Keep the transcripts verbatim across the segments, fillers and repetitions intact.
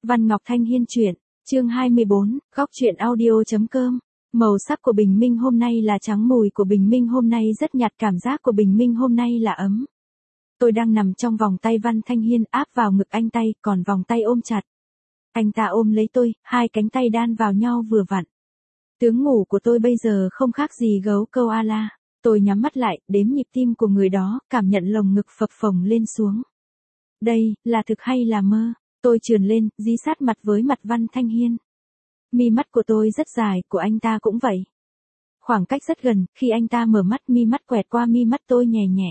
Văn Ngọc Thanh Hiên truyện, chương hai mươi bốn, góc truyện audio chấm com. Màu sắc của bình minh hôm nay là trắng, mùi của bình minh hôm nay rất nhạt, cảm giác của bình minh hôm nay là ấm. Tôi đang nằm trong vòng tay Văn Thanh Hiên, áp vào ngực anh, tay còn vòng tay ôm chặt. Anh ta ôm lấy tôi, hai cánh tay đan vào nhau vừa vặn. Tướng ngủ của tôi bây giờ không khác gì gấu câu a la. Tôi nhắm mắt lại, đếm nhịp tim của người đó, cảm nhận lồng ngực phập phồng lên xuống. Đây, là thực hay là mơ? Tôi trườn lên, dí sát mặt với mặt Văn Thanh Hiên. Mi mắt của tôi rất dài, của anh ta cũng vậy. Khoảng cách rất gần, khi anh ta mở mắt, mi mắt quẹt qua mi mắt tôi nhẹ nhẹ.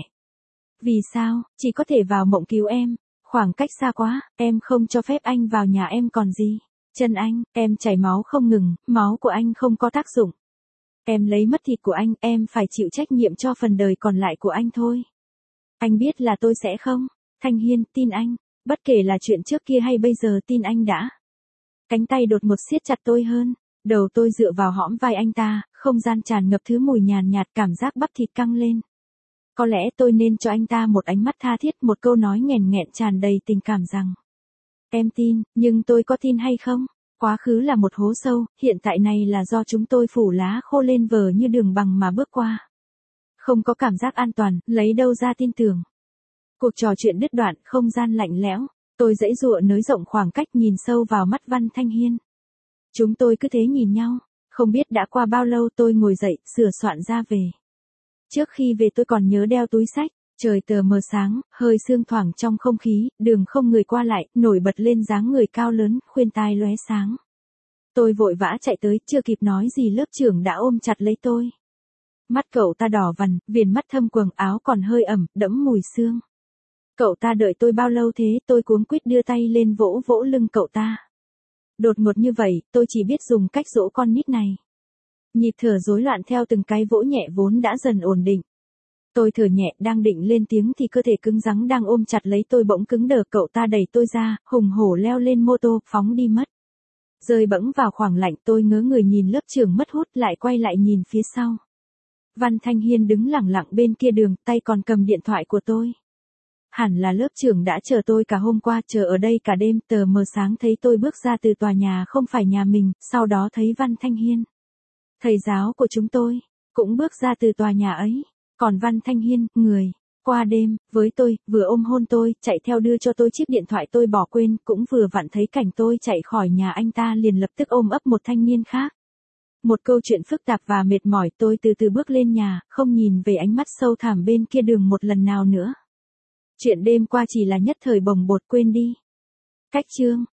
Vì sao, chỉ có thể vào mộng cứu em. Khoảng cách xa quá, em không cho phép anh vào nhà em còn gì. Chân anh, em chảy máu không ngừng, máu của anh không có tác dụng. Em lấy mất thịt của anh, em phải chịu trách nhiệm cho phần đời còn lại của anh thôi. Anh biết là tôi sẽ không. Thanh Hiên, tin anh. Bất kể là chuyện trước kia hay bây giờ, tin anh đã. Cánh tay đột ngột siết chặt tôi hơn. Đầu tôi dựa vào hõm vai anh ta, không gian tràn ngập thứ mùi nhàn nhạt, cảm giác bắp thịt căng lên. Có lẽ tôi nên cho anh ta một ánh mắt tha thiết, một câu nói nghẹn nghẹn tràn đầy tình cảm rằng: em tin, nhưng tôi có tin hay không? Quá khứ là một hố sâu, hiện tại này là do chúng tôi phủ lá khô lên vờ như đường bằng mà bước qua. Không có cảm giác an toàn, lấy đâu ra tin tưởng. Cuộc trò chuyện đứt đoạn, không gian lạnh lẽo. Tôi giãy giụa nới rộng khoảng cách, nhìn sâu vào mắt Văn Thanh Hiên. Chúng tôi cứ thế nhìn nhau. Không biết đã qua bao lâu, tôi ngồi dậy, sửa soạn ra về. Trước khi về tôi còn nhớ đeo túi xách. Trời tờ mờ sáng, hơi sương thoảng trong không khí, đường không người qua lại, nổi bật lên dáng người cao lớn, khuyên tai lóe sáng. Tôi vội vã chạy tới, chưa kịp nói gì lớp trưởng đã ôm chặt lấy tôi. Mắt cậu ta đỏ vằn, viền mắt thâm quầng, áo còn hơi ẩm, đẫm mùi sương. Cậu ta đợi tôi bao lâu thế? Tôi cuống quýt đưa tay lên vỗ vỗ lưng cậu ta. Đột ngột như vậy, tôi chỉ biết dùng cách dỗ con nít này. Nhịp thở rối loạn theo từng cái vỗ nhẹ vốn đã dần ổn định. Tôi thở nhẹ, đang định lên tiếng thì cơ thể cứng rắn đang ôm chặt lấy tôi bỗng cứng đờ, cậu ta đẩy tôi ra, hùng hổ leo lên mô tô, phóng đi mất. Rơi bẫng vào khoảng lạnh, tôi ngớ người nhìn lớp trưởng mất hút, lại quay lại nhìn phía sau. Văn Thanh Hiên đứng lẳng lặng bên kia đường, tay còn cầm điện thoại của tôi. Hẳn là lớp trưởng đã chờ tôi cả hôm qua, chờ ở đây cả đêm, tờ mờ sáng thấy tôi bước ra từ tòa nhà không phải nhà mình, sau đó thấy Văn Thanh Hiên. Thầy giáo của chúng tôi, cũng bước ra từ tòa nhà ấy. Còn Văn Thanh Hiên, người, qua đêm, với tôi, vừa ôm hôn tôi, chạy theo đưa cho tôi chiếc điện thoại tôi bỏ quên, cũng vừa vặn thấy cảnh tôi chạy khỏi nhà anh ta liền lập tức ôm ấp một thanh niên khác. Một câu chuyện phức tạp và mệt mỏi, tôi từ từ bước lên nhà, không nhìn về ánh mắt sâu thẳm bên kia đường một lần nào nữa. Chuyện đêm qua chỉ là nhất thời bồng bột, quên đi. Cách chương.